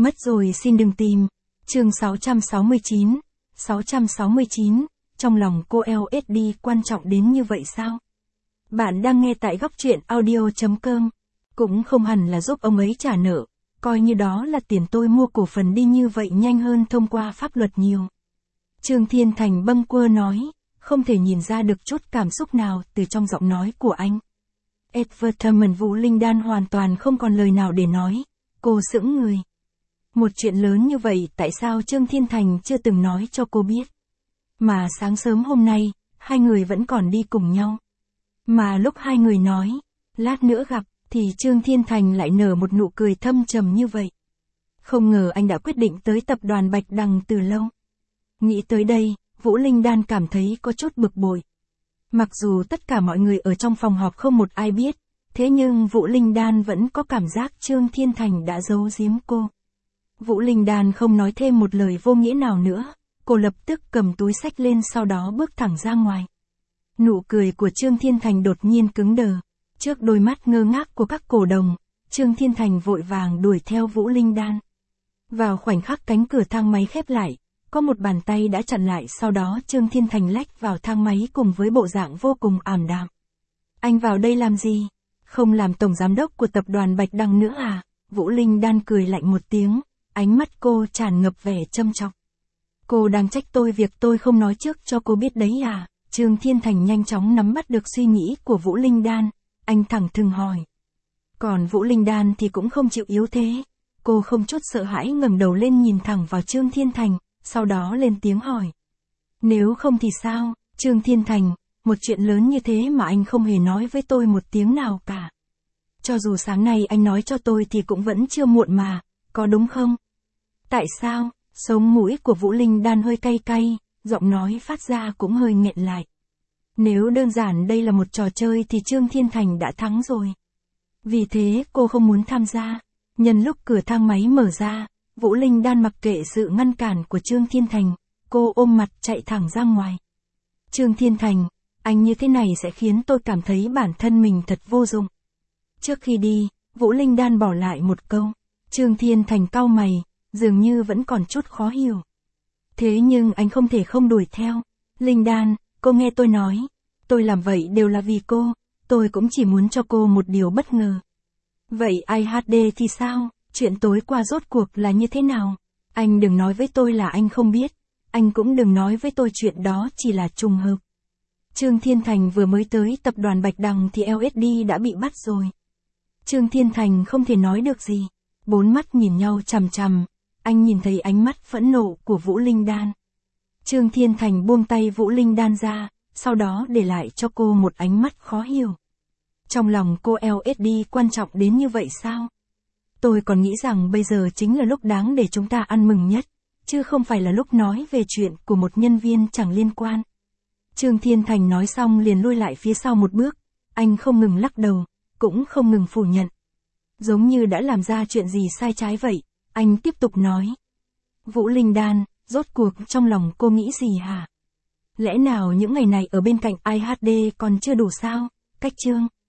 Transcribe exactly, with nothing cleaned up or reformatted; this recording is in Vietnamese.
Mất rồi xin đừng tìm. Chương sáu trăm sáu mươi chín. sáu trăm sáu mươi chín. Trong lòng cô lờ ét đê quan trọng đến như vậy sao? Bạn đang nghe tại góc truyện audio chấm com. Cũng không hẳn là giúp ông ấy trả nợ, coi như đó là tiền tôi mua cổ phần đi, như vậy nhanh hơn thông qua pháp luật nhiều. Trương Thiên Thành bâng quơ nói, không thể nhìn ra được chút cảm xúc nào từ trong giọng nói của anh. Advertisement Vũ Linh Đan hoàn toàn không còn lời nào để nói, cô sững người. Một chuyện lớn như vậy tại sao Trương Thiên Thành chưa từng nói cho cô biết? Mà sáng sớm hôm nay, hai người vẫn còn đi cùng nhau. Mà lúc hai người nói, lát nữa gặp, thì Trương Thiên Thành lại nở một nụ cười thâm trầm như vậy. Không ngờ anh đã quyết định tới tập đoàn Bạch Đằng từ lâu. Nghĩ tới đây, Vũ Linh Đan cảm thấy có chút bực bội. Mặc dù tất cả mọi người ở trong phòng họp không một ai biết, thế nhưng Vũ Linh Đan vẫn có cảm giác Trương Thiên Thành đã giấu giếm cô. Vũ Linh Đan không nói thêm một lời vô nghĩa nào nữa, cô lập tức cầm túi xách lên, sau đó bước thẳng ra ngoài. Nụ cười của Trương Thiên Thành đột nhiên cứng đờ. Trước đôi mắt ngơ ngác của các cổ đồng, Trương Thiên Thành vội vàng đuổi theo Vũ Linh Đan. Vào khoảnh khắc cánh cửa thang máy khép lại, có một bàn tay đã chặn lại, sau đó Trương Thiên Thành lách vào thang máy cùng với bộ dạng vô cùng ảm đạm. Anh vào đây làm gì? Không làm tổng giám đốc của tập đoàn Bạch Đằng nữa à? Vũ Linh Đan cười lạnh một tiếng, ánh mắt cô tràn ngập vẻ châm chọc. Cô đang trách tôi việc tôi không nói trước cho cô biết đấy à? Trương Thiên Thành nhanh chóng nắm bắt được suy nghĩ của Vũ Linh Đan, anh thẳng thừng hỏi. Còn Vũ Linh Đan thì cũng không chịu yếu thế, cô không chút sợ hãi ngẩng đầu lên nhìn thẳng vào Trương Thiên Thành, sau đó lên tiếng hỏi. Nếu không thì sao, Trương Thiên Thành, một chuyện lớn như thế mà anh không hề nói với tôi một tiếng nào cả. Cho dù sáng nay anh nói cho tôi thì cũng vẫn chưa muộn mà, có đúng không? Tại sao? Sống mũi của Vũ Linh Đan hơi cay cay, giọng nói phát ra cũng hơi nghẹn lại. Nếu đơn giản đây là một trò chơi thì Trương Thiên Thành đã thắng rồi. Vì thế cô không muốn tham gia. Nhân lúc cửa thang máy mở ra, Vũ Linh Đan mặc kệ sự ngăn cản của Trương Thiên Thành, cô ôm mặt chạy thẳng ra ngoài. Trương Thiên Thành, anh như thế này sẽ khiến tôi cảm thấy bản thân mình thật vô dụng. Trước khi đi, Vũ Linh Đan bỏ lại một câu. Trương Thiên Thành cau mày, dường như vẫn còn chút khó hiểu. Thế nhưng anh không thể không đuổi theo. Linh Đan, cô nghe tôi nói, tôi làm vậy đều là vì cô, tôi cũng chỉ muốn cho cô một điều bất ngờ. Vậy i hát đê thì sao, chuyện tối qua rốt cuộc là như thế nào? Anh đừng nói với tôi là anh không biết, anh cũng đừng nói với tôi chuyện đó chỉ là trùng hợp. Trương Thiên Thành vừa mới tới tập đoàn Bạch Đằng thì lờ ét đê đã bị bắt rồi. Trương Thiên Thành không thể nói được gì, bốn mắt nhìn nhau chằm chằm, anh nhìn thấy ánh mắt phẫn nộ của Vũ Linh Đan. Trương Thiên Thành buông tay Vũ Linh Đan ra, sau đó để lại cho cô một ánh mắt khó hiểu. Trong lòng cô lờ ét đê quan trọng đến như vậy sao? Tôi còn nghĩ rằng bây giờ chính là lúc đáng để chúng ta ăn mừng nhất, chứ không phải là lúc nói về chuyện của một nhân viên chẳng liên quan. Trương Thiên Thành nói xong liền lui lại phía sau một bước, anh không ngừng lắc đầu, cũng không ngừng phủ nhận. Giống như đã làm ra chuyện gì sai trái vậy, anh tiếp tục nói. Vũ Linh Đan, rốt cuộc trong lòng cô nghĩ gì hả? Lẽ nào những ngày này ở bên cạnh i hát đê còn chưa đủ sao? Cách Trương